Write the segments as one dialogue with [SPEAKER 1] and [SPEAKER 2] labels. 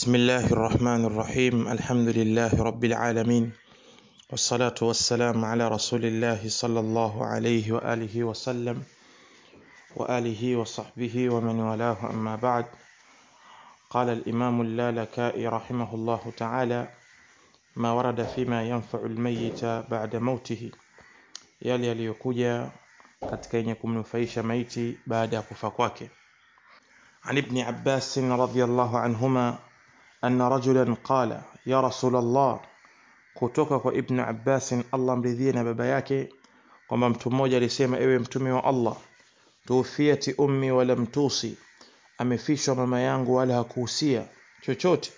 [SPEAKER 1] بسم الله الرحمن الرحيم. الحمد لله رب العالمين، والصلاة والسلام على رسول الله صلى الله عليه وآله وسلم وآله وصحبه ومن والاه، أما بعد. قال الإمام اللالكائي رحمه الله تعالى: ما ورد فيما ينفع الميت بعد موته، yale yaliyokuja katika yenye kumnufaisha maiti baada ya kufa kwake. عن ابن عباس رضي الله عنهما أن رجلا قال: يا رسول الله. kutoka kwa Ibn Abbas, Allah mridhie na baba yake, kwamba mtu mmoja alisema: ewe mtume wa Allah, tufiati ummi wala mtusi, amefishwa mama yangu wala hakuhusia chochote,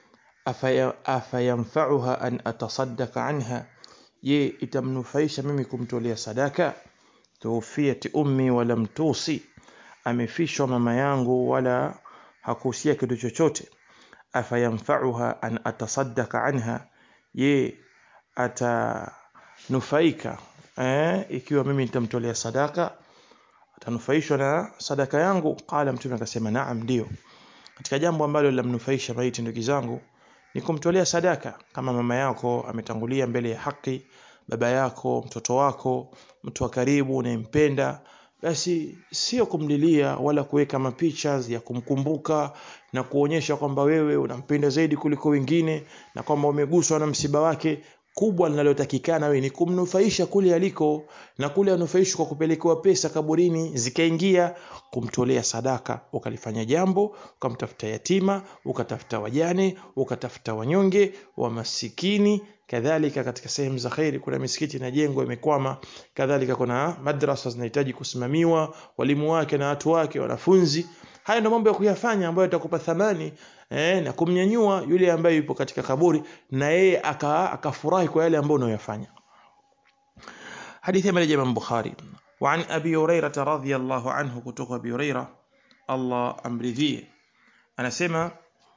[SPEAKER 1] afayamfa'uha an atasaddaqa anha, je, itamnufaisha mimi kumtolea sadaka? Tufiati ummi wala mtusi, amefishwa mama yangu wala hakuhusia kitu chochote, afayamfa'uha an atasaddaqa anha, je, atanufaika ikiwa mimi nitamtolea sadaka? Atanufaishwa na sadaka yangu? Qala, mtume akasema naam, ndio. Katika jambo ambalo linamnufaisha maiti, ndugu zangu, ni kumtolea sadaka. Kama mama yako ametangulia mbele ya haki, baba yako, mtoto wako, mtu wa karibu unayempenda, basi sio kumlilia wala kuweka mapicha ya kumkumbuka na kuonyesha kwamba wewe unampenda zaidi kuliko wengine na kwamba umeguswa na msiba wake. Kubwa linalotakikana wewe ni kumnufaisha kule aliko, na kule anufaishwa kwa kupelekewa pesa kaburini zikaingia, kumtolea sadaka. Ukalifanya jambo, ukamtafuta yatima, ukatafuta wajane, ukatafuta wanyonge wa masikini. Kadhalika katika sehemu za khairi, kuna misikiti inajengwa imekwama, kadhalika kuna madrasa zinahitaji kusimamiwa, walimu wake na watu wake, wanafunzi. Haya ndio mambo ya kuyafanya ambayo yatakupa thamani na kumnyanyua yule ambaye yupo katika kaburi, na yeye akafurahi kwa yale ambayo unayofanya. Hadithi ya Imam Bukhari. Wa an Abi Hurairah radhiyallahu anhu, kutoka Abi Hurairah, Allah amridhie, anasema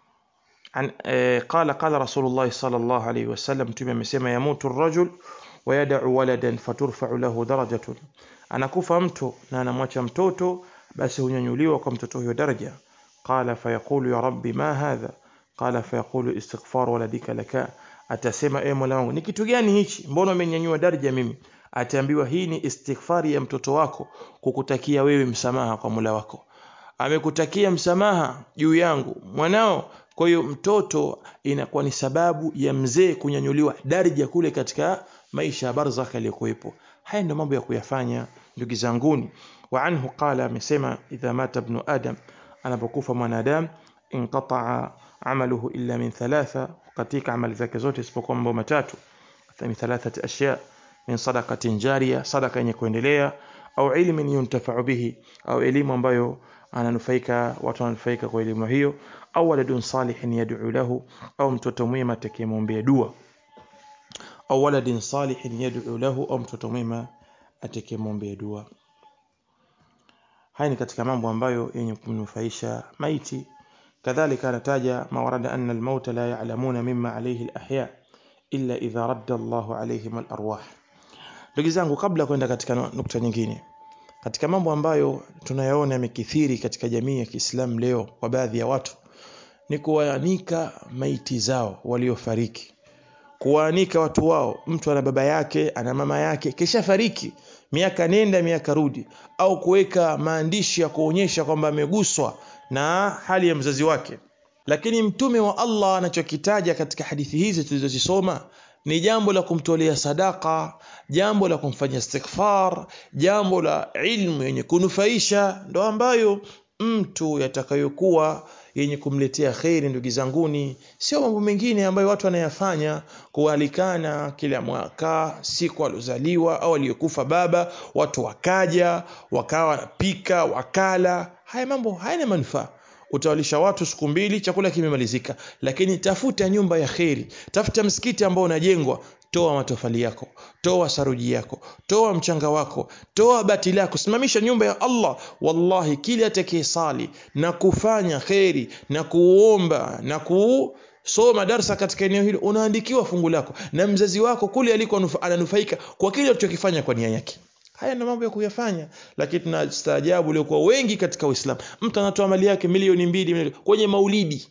[SPEAKER 1] قال رسول الله صلى الله عليه وسلم, mtume amesema: yamutu ar-rajul wa yad'u waladan faturfa'u lahu darajatun, anakufa mtu na anamwacha mtoto, basi hunyanyuliwa kwa mtoto huyo daraja. Qala fayaqulu ya rabbi ma hadha, qala fayaqulu istighfar waladika laka, atasema e Mola wangu, ni kitu gani hichi, mbona umenyanyua daraja mimi? Ataambiwa hii ni istighfari ya mtoto wako kukutakia wewe msamaha kwa Mola wako, amekutakia msamaha juu yangu mwanao. Kwa hiyo mtoto inakuwa ni sababu ya mzee kunyanyuliwa daraja kule katika maisha ya barzakh aliyokuepo. Haya ndio mambo ya kuyafanya, ndugu zanguni. Wa anhu qala, amesema: idha mata ibn adam, anapokufa mwanadamu, inqata'a amaluhu illa min thalatha, katika amali zake zote isipokuwa mambo matatu. Min thalathati ashya: min sadaqatin jariya, sadaqa yenye kuendelea, au ilmin yuntafa'u bihi, au elimu ambayo ananufaika, watu wananufaika kwa elimu hiyo, au waladun salihin yad'u lahu, au mtoto mwema atakayemwombea dua, au waladin salihin yad'u lahu, au mtoto mwema atakayemwombea dua. Haya ni katika mambo ambayo yenye kumnufaisha maiti. Kadhalika anataja mawarada anna al-maut la ya'lamuna mimma alayhi al-ahya illa idha radda Allahu alayhim al-arwah. Ndugu zangu, kabla kwenda katika nukta nyingine, katika mambo ambayo tunayaona yamekithiri katika jamii ya Kiislamu leo kwa baadhi ya watu, ni kuwaanika maiti zao waliofariki, kuwaanika watu wao. Mtu ana baba yake, ana mama yake, kisha fariki, miaka nenda miaka rudi, au kuweka maandishi ya kuonyesha kwamba ameguswa na hali ya mzazi wake. Lakini mtume wa Allah anachokitaja katika hadithi hizi tulizozisoma ni jambo la kumtolea sadaka, jambo la kumfanyia istighfar, jambo la ilmu yenye kunufaisha, ndo ambayo mtu yatakayokuwa yenye kumletea khairi. Ndugu zanguni, sio mambo mengine ambayo watu wanayafanya, kualikana kila mwaka siku alozaliwa au aliyokufa baba, watu wakaja wakawa wanapika wakala. Haya mambo hayana manufaa. Utawalisha watu siku mbili, chakula kimemalizika. Lakini tafuta nyumba ya khairi, tafuta msikiti ambao unajengwa, toa matofali yako, toa saruji yako, toa mchanga wako, toa bati lako, simamisha nyumba ya Allah. Wallahi, kila atakayesali na kufanya khairi na kuomba na kusoma darasa katika eneo hilo, unaandikiwa fungu lako, na mzazi wako kule aliko ananufaika kwa kile ulichokifanya kwa nia yake. Haya ndio mambo ya kuyafanya. Lakini tunastaajabu leo kwa wengi katika Uislamu, mtu anatoa mali yake milioni 2 kwenye maulidi,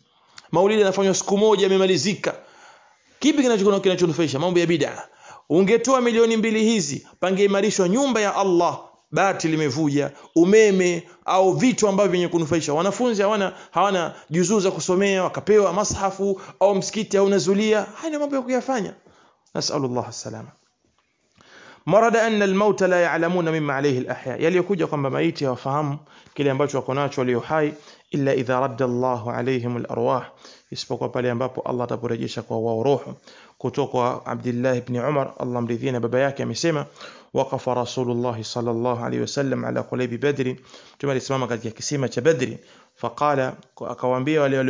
[SPEAKER 1] Maulidi yanafanywa siku moja yamemalizika. Kipi kinachonufaisha? Mambo ya bid'a. Ungetoa milioni 2 hizi, pangeimarishwa nyumba ya Allah, bati limevuja, umeme au vitu ambavyo vyenye kunufaisha. Wanafunzi hawana juzuu za kusomea, wakapewa mashafu au msikiti au nazulia. Haya ni mambo ya kuyafanya. Nasallallahu salama. Marada anna al-maut la ya'lamuna mimma alayhi al-ahya, yaliyokuja kwamba maiti hawafahamu kile ambacho wako nacho walio hai, illa idha radda Allahu alayhim al-arwah, isipokuwa pale ambapo Allah ataporejesha kwa wao roho. Kutoka kwa Abdullah ibn Umar, Allah mridhie na baba yake, amesema waqafa Rasulullah sallallahu alayhi wasallam ala qulayb Badr, tumesimama katika kisima cha Badri. Faqala, akawaambia wale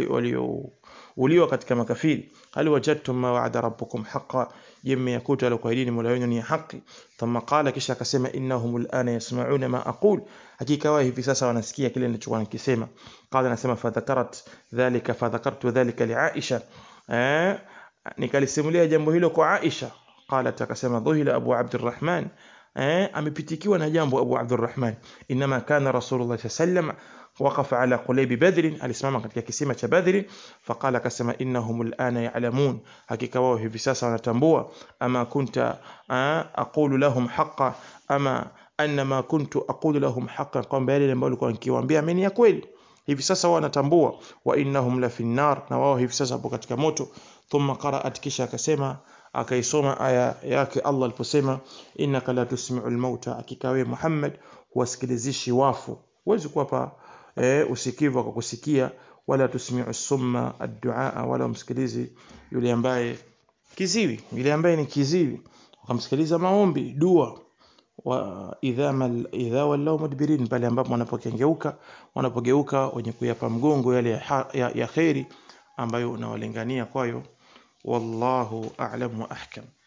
[SPEAKER 1] uliwa katika makafiri, hal wajadtum ma wa'ada rabbukum haqqan, yemme yakuta alikuahidini mola wenu ni haki. Thumma qala, kisha akasema innahum al'ana yasma'una ma aqul, hakika wao hivi sasa wanasikia kile nilichokuwa nikisema. Qala, nasema fadhakartu dhalika li Aisha, nikalisimulia jambo hilo kwa Aisha. Qalat, akasema dhuhila Abu Abdurrahman, amepitikiwa na jambo Abu Abdurrahman. Inma kana Rasulullah sallam waqafa ala qulayb Badr, alisimama katika kisima cha Badri. Faqala, akasema innahum al'ana ya'lamun, hakika wao hivi sasa wanatambua. Ama kunta aqulu lahum haqqan, ama annama kuntu aqulu lahum haqqan, kwamba yale ambayo nilikuwa nikiwaambia mimi ya kweli. Hivi sasa wao wanatambua. Wa innahum la fi an-nar, na wao hivi sasa hapo katika moto. Thumma qara'at, kisha akasema, akaisoma aya yake Allah aliposema innaka la tusmi'u al-mauta, hakika wewe Muhammad huwasikilizishi wafu. Huwezi kuwapa usikivu kwa kusikia, wala tusmi'u summa ad-du'a, wala msikilizi yule ambaye kiziwi, yule ambaye ni kiziwi ukamsikiliza maombi dua. Wa idha wallau mudbirin, pale ambapo wanapogeuka wenye kuyapa mgongo yale ya khairi ambayo unawalingania kwayo. Wallahu a'lam wa ahkam.